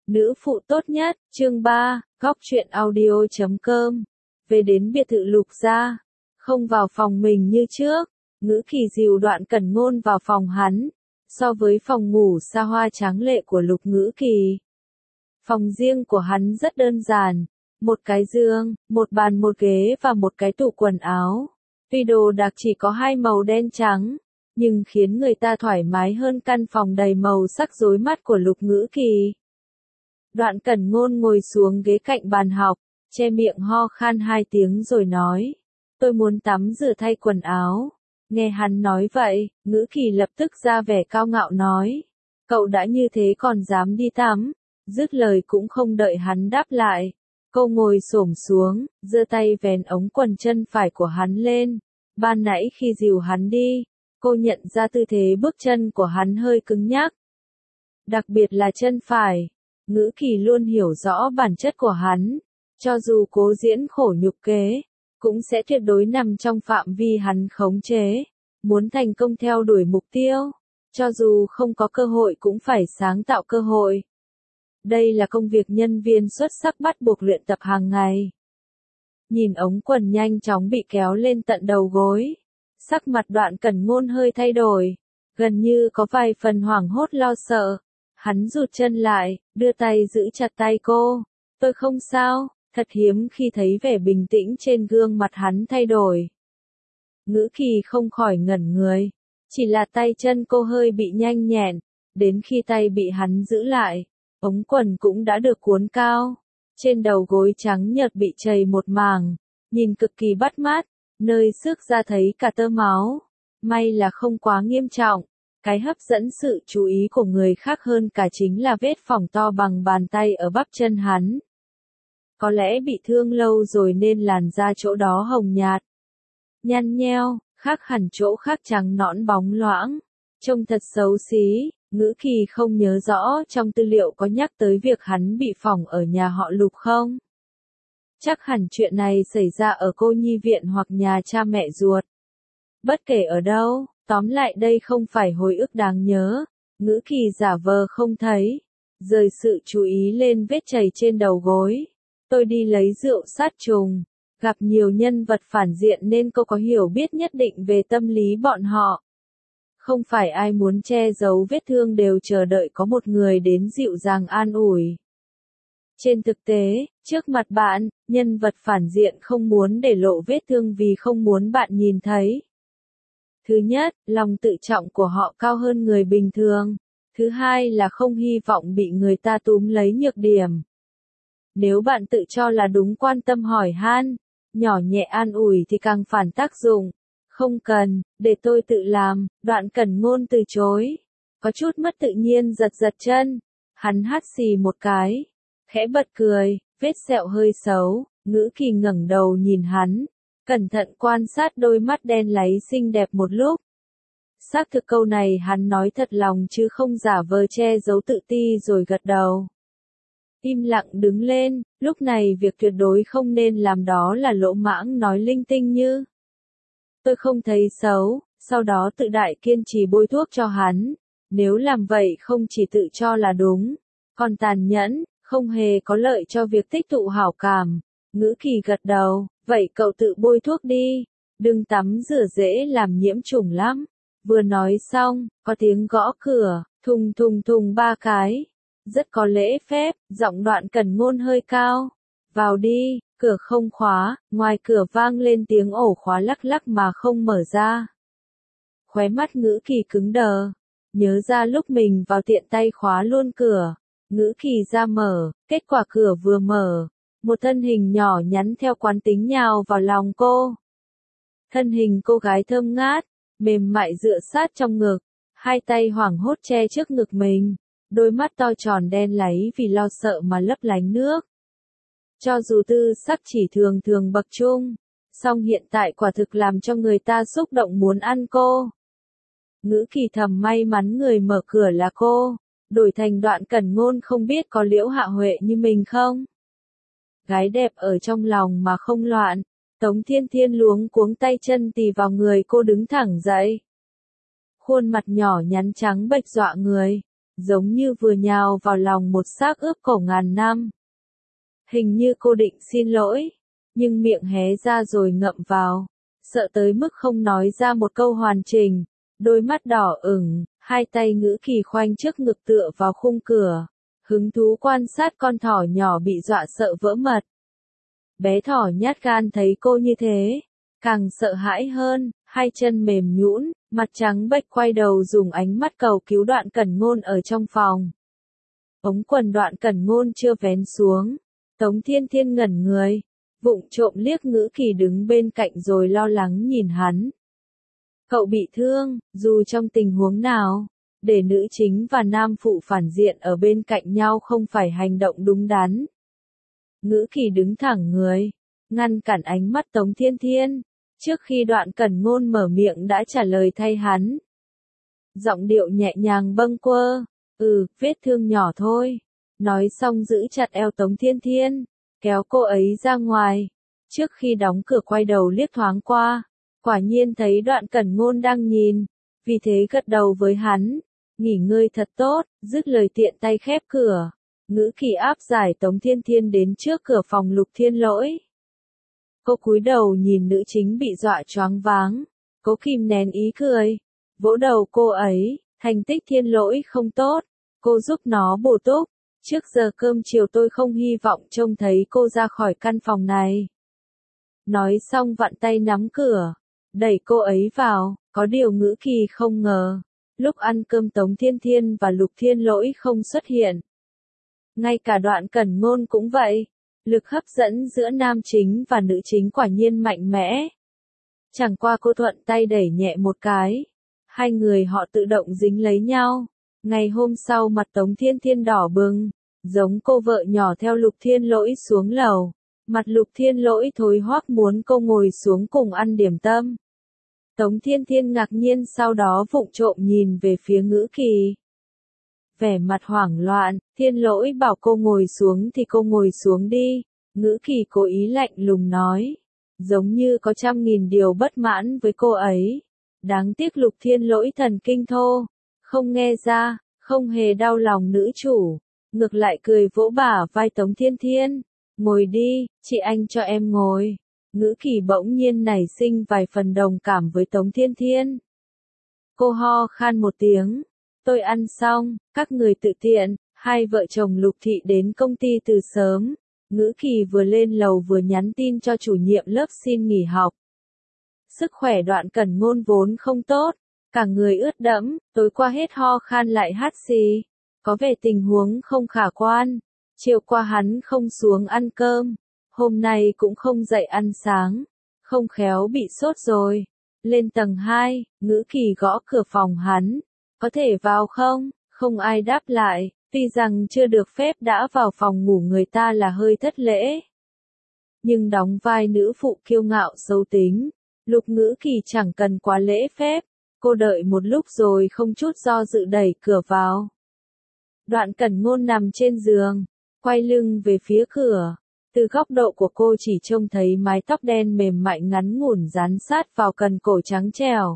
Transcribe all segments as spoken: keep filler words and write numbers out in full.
Nữ phụ tốt nhất, chương ba, góc truyện audio chấm com. Về đến biệt thự Lục gia, không vào phòng mình như trước, Ngữ Kỳ dìu Đoạn Cẩn Ngôn vào phòng hắn, so với phòng ngủ xa hoa tráng lệ của Lục Ngữ Kỳ. Phòng riêng của hắn rất đơn giản, một cái giường, một bàn một ghế và một cái tủ quần áo. Tuy đồ đạc chỉ có hai màu đen trắng, nhưng khiến người ta thoải mái hơn căn phòng đầy màu sắc rối mắt của Lục Ngữ Kỳ. Đoạn Cẩn Ngôn ngồi xuống ghế cạnh bàn học, che miệng ho khan hai tiếng rồi nói, tôi muốn tắm rửa thay quần áo. Nghe hắn nói vậy, Ngữ Kỳ lập tức ra vẻ cao ngạo nói, cậu đã như thế còn dám đi tắm. Dứt lời cũng không đợi hắn đáp lại, cô ngồi xổm xuống, giơ tay vén ống quần chân phải của hắn lên. Ban nãy khi dìu hắn đi, cô nhận ra tư thế bước chân của hắn hơi cứng nhắc. Đặc biệt là chân phải. Ngữ Kỳ luôn hiểu rõ bản chất của hắn, cho dù cố diễn khổ nhục kế, cũng sẽ tuyệt đối nằm trong phạm vi hắn khống chế. Muốn thành công theo đuổi mục tiêu, cho dù không có cơ hội cũng phải sáng tạo cơ hội. Đây là công việc nhân viên xuất sắc bắt buộc luyện tập hàng ngày. Nhìn ống quần nhanh chóng bị kéo lên tận đầu gối, sắc mặt Đoạn Cẩn Ngôn hơi thay đổi, gần như có vài phần hoảng hốt lo sợ. Hắn rụt chân lại, đưa tay giữ chặt tay cô. Tôi không sao, thật hiếm khi thấy vẻ bình tĩnh trên gương mặt hắn thay đổi. Ngữ Kỳ không khỏi ngẩn người, chỉ là tay chân cô hơi bị nhanh nhẹn, đến khi tay bị hắn giữ lại, ống quần cũng đã được cuốn cao, trên đầu gối trắng nhợt bị chày một mảng, nhìn cực kỳ bắt mắt, nơi xước ra thấy cả tơ máu, may là không quá nghiêm trọng. Cái hấp dẫn sự chú ý của người khác hơn cả chính là vết phỏng to bằng bàn tay ở bắp chân hắn. Có lẽ bị thương lâu rồi nên làn da chỗ đó hồng nhạt, nhăn nheo, khác hẳn chỗ khác trắng nõn bóng loãng, trông thật xấu xí. Ngữ Kỳ không nhớ rõ trong tư liệu có nhắc tới việc hắn bị phỏng ở nhà họ Lục không? Chắc hẳn chuyện này xảy ra ở cô nhi viện hoặc nhà cha mẹ ruột. Bất kể ở đâu. Tóm lại đây không phải hồi ức đáng nhớ, Ngữ Kỳ giả vờ không thấy, rời sự chú ý lên vết chày trên đầu gối. Tôi đi lấy rượu sát trùng, gặp nhiều nhân vật phản diện nên cô có hiểu biết nhất định về tâm lý bọn họ. Không phải ai muốn che giấu vết thương đều chờ đợi có một người đến dịu dàng an ủi. Trên thực tế, trước mặt bạn, nhân vật phản diện không muốn để lộ vết thương vì không muốn bạn nhìn thấy. Thứ nhất, lòng tự trọng của họ cao hơn người bình thường. Thứ hai là không hy vọng bị người ta túm lấy nhược điểm. Nếu bạn tự cho là đúng quan tâm hỏi han, nhỏ nhẹ an ủi thì càng phản tác dụng. Không cần, để tôi tự làm, Đoạn Cẩn Ngôn từ chối. Có chút mất tự nhiên giật giật chân. Hắn hắt xì một cái, khẽ bật cười, vết sẹo hơi xấu. Ngữ Kỳ ngẩng đầu nhìn hắn, cẩn thận quan sát đôi mắt đen láy xinh đẹp một lúc. Xác thực câu này hắn nói thật lòng chứ không giả vờ che giấu tự ti rồi gật đầu. Im lặng đứng lên, lúc này việc tuyệt đối không nên làm đó là lỗ mãng nói linh tinh như tôi không thấy xấu, sau đó tự đại kiên trì bôi thuốc cho hắn. Nếu làm vậy không chỉ tự cho là đúng, còn tàn nhẫn, không hề có lợi cho việc tích tụ hảo cảm. Ngữ Kỳ gật đầu. Vậy cậu tự bôi thuốc đi, đừng tắm rửa dễ làm nhiễm trùng lắm. Vừa nói xong, có tiếng gõ cửa, thùng thùng thùng ba cái. Rất có lễ phép, giọng Đoạn Cẩn Ngôn hơi cao. Vào đi, cửa không khóa, ngoài cửa vang lên tiếng ổ khóa lắc lắc mà không mở ra. Khóe mắt Ngữ Kỳ cứng đờ, nhớ ra lúc mình vào tiện tay khóa luôn cửa. Ngữ Kỳ ra mở, kết quả cửa vừa mở. Một thân hình nhỏ nhắn theo quán tính nhào vào lòng cô. Thân hình cô gái thơm ngát, mềm mại dựa sát trong ngực, hai tay hoảng hốt che trước ngực mình, đôi mắt to tròn đen láy vì lo sợ mà lấp lánh nước. Cho dù tư sắc chỉ thường thường bậc trung, song hiện tại quả thực làm cho người ta xúc động muốn ăn cô. Ngữ Kỳ thầm may mắn người mở cửa là cô, đổi thành Đoạn Cẩn Ngôn không biết có Liễu Hạ Huệ như mình không. Gái đẹp ở trong lòng mà không loạn, Tống Thiên Thiên luống cuống tay chân tì vào người cô đứng thẳng dậy. Khuôn mặt nhỏ nhắn trắng bệch dọa người, giống như vừa nhào vào lòng một xác ướp cổ ngàn năm. Hình như cô định xin lỗi, nhưng miệng hé ra rồi ngậm vào, sợ tới mức không nói ra một câu hoàn chỉnh, đôi mắt đỏ ửng, hai tay Ngữ Kỳ khoanh trước ngực tựa vào khung cửa, hứng thú quan sát con thỏ nhỏ bị dọa sợ vỡ mật. Bé thỏ nhát gan thấy cô như thế, càng sợ hãi hơn, hai chân mềm nhũn, mặt trắng bệch quay đầu dùng ánh mắt cầu cứu Đoạn Cẩn Ngôn ở trong phòng. Ống quần Đoạn Cẩn Ngôn chưa vén xuống, Tống Thiên Thiên ngẩn người, vụng trộm liếc Ngữ Kỳ đứng bên cạnh rồi lo lắng nhìn hắn. Cậu bị thương, dù trong tình huống nào, để nữ chính và nam phụ phản diện ở bên cạnh nhau không phải hành động đúng đắn. Ngữ Kỳ đứng thẳng người, ngăn cản ánh mắt Tống Thiên Thiên, trước khi Đoạn Cẩn Ngôn mở miệng đã trả lời thay hắn. Giọng điệu nhẹ nhàng bâng quơ, ừ, vết thương nhỏ thôi. Nói xong giữ chặt eo Tống Thiên Thiên, kéo cô ấy ra ngoài. Trước khi đóng cửa quay đầu liếc thoáng qua, quả nhiên thấy Đoạn Cẩn Ngôn đang nhìn, vì thế gật đầu với hắn, nghỉ ngơi thật tốt, dứt lời tiện tay khép cửa. Ngữ Kỳ áp giải Tống Thiên Thiên đến trước cửa phòng Lục Thiên Lỗi. Cô cúi đầu nhìn nữ chính bị dọa choáng váng, cố kìm nén ý cười, vỗ đầu cô ấy, thành tích Thiên Lỗi không tốt, cô giúp nó bổ túc, trước giờ cơm chiều tôi không hy vọng trông thấy cô ra khỏi căn phòng này. Nói xong vặn tay nắm cửa, đẩy cô ấy vào, có điều Ngữ Kỳ không ngờ, lúc ăn cơm Tống Thiên Thiên và Lục Thiên Lỗi không xuất hiện. Ngay cả Đoạn Cẩn Ngôn cũng vậy, lực hấp dẫn giữa nam chính và nữ chính quả nhiên mạnh mẽ. Chẳng qua cô thuận tay đẩy nhẹ một cái, hai người họ tự động dính lấy nhau. Ngày hôm sau mặt Tống Thiên Thiên đỏ bừng, giống cô vợ nhỏ theo Lục Thiên Lỗi xuống lầu. Mặt Lục Thiên Lỗi thối hoắc muốn cô ngồi xuống cùng ăn điểm tâm. Tống Thiên Thiên ngạc nhiên sau đó vụng trộm nhìn về phía Ngữ Kỳ. Vẻ mặt hoảng loạn, Thiên Lỗi bảo cô ngồi xuống thì cô ngồi xuống đi. Ngữ Kỳ cố ý lạnh lùng nói, giống như có trăm nghìn điều bất mãn với cô ấy. Đáng tiếc Lục Thiên Lỗi thần kinh thô, không nghe ra, không hề đau lòng nữ chủ, ngược lại cười vỗ bả vai Tống Thiên Thiên, ngồi đi, chị anh cho em ngồi. Ngữ Kỳ bỗng nhiên nảy sinh vài phần đồng cảm với Tống Thiên Thiên. Cô ho khan một tiếng, tôi ăn xong, các người tự tiện. Hai vợ chồng Lục Thị đến công ty từ sớm, Ngữ Kỳ vừa lên lầu vừa nhắn tin cho chủ nhiệm lớp xin nghỉ học. Sức khỏe Đoạn Cẩn Ngôn vốn không tốt, cả người ướt đẫm, tối qua hết ho khan lại hắt xì, có vẻ tình huống không khả quan. Chiều qua hắn không xuống ăn cơm, hôm nay cũng không dậy ăn sáng, không khéo bị sốt rồi. Lên tầng hai, Ngữ Kỳ gõ cửa phòng hắn, có thể vào không? Không ai đáp lại, tuy rằng chưa được phép đã vào phòng ngủ người ta là hơi thất lễ. Nhưng đóng vai nữ phụ kiêu ngạo xấu tính, Lục Ngữ Kỳ chẳng cần quá lễ phép, cô đợi một lúc rồi không chút do dự đẩy cửa vào. Đoạn Cẩn Ngôn nằm trên giường, quay lưng về phía cửa, từ góc độ của cô chỉ trông thấy mái tóc đen mềm mại ngắn ngủn dán sát vào cần cổ trắng trẻo.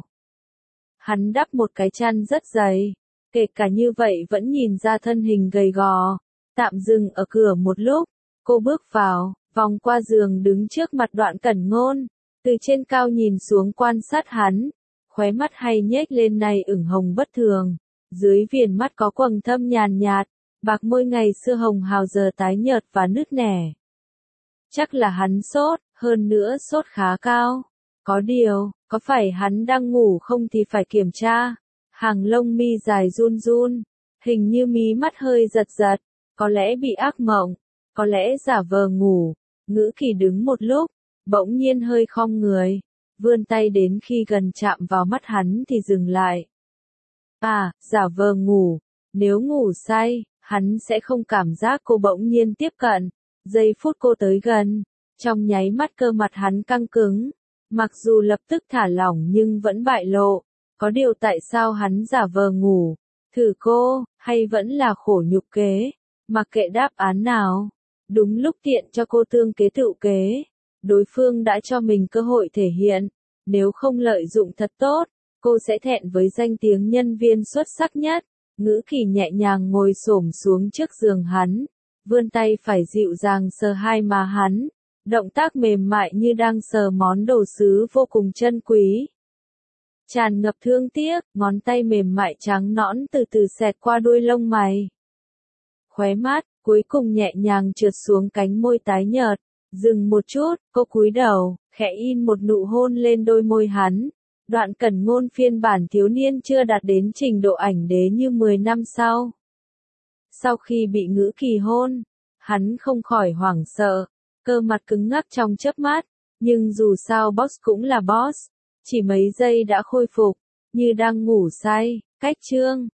Hắn đắp một cái chăn rất dày, kể cả như vậy vẫn nhìn ra thân hình gầy gò. Tạm dừng ở cửa một lúc, cô bước vào, vòng qua giường đứng trước mặt Đoạn Cẩn Ngôn, từ trên cao nhìn xuống quan sát hắn, khóe mắt hay nhếch lên này ửng hồng bất thường, dưới viền mắt có quầng thâm nhàn nhạt, bạc môi ngày xưa hồng hào giờ tái nhợt và nứt nẻ. Chắc là hắn sốt, hơn nữa sốt khá cao. Có điều, có phải hắn đang ngủ không thì phải kiểm tra. Hàng lông mi dài run run, hình như mí mắt hơi giật giật, có lẽ bị ác mộng, có lẽ giả vờ ngủ. Ngữ Kỳ đứng một lúc, bỗng nhiên hơi khom người, vươn tay đến khi gần chạm vào mắt hắn thì dừng lại. À, giả vờ ngủ, nếu ngủ say, hắn sẽ không cảm giác cô bỗng nhiên tiếp cận. Giây phút cô tới gần, trong nháy mắt cơ mặt hắn căng cứng, mặc dù lập tức thả lỏng nhưng vẫn bại lộ. Có điều tại sao hắn giả vờ ngủ, thử cô, hay vẫn là khổ nhục kế, mặc kệ đáp án nào. Đúng lúc tiện cho cô tương kế tựu kế, đối phương đã cho mình cơ hội thể hiện, nếu không lợi dụng thật tốt, cô sẽ thẹn với danh tiếng nhân viên xuất sắc nhất. Ngữ Kỳ nhẹ nhàng ngồi xổm xuống trước giường hắn, vươn tay phải dịu dàng sờ hai má hắn, động tác mềm mại như đang sờ món đồ sứ vô cùng chân quý. Tràn ngập thương tiếc, ngón tay mềm mại trắng nõn từ từ xẹt qua đuôi lông mày. Khóe mắt, cuối cùng nhẹ nhàng trượt xuống cánh môi tái nhợt. Dừng một chút, cô cúi đầu, khẽ in một nụ hôn lên đôi môi hắn. Đoạn Cẩn Ngôn phiên bản thiếu niên chưa đạt đến trình độ ảnh đế như mười năm sau. Sau khi bị Ngữ Kỳ hôn, hắn không khỏi hoảng sợ, cơ mặt cứng ngắc trong chớp mắt, nhưng dù sao boss cũng là boss, chỉ mấy giây đã khôi phục, như đang ngủ say. Cách chương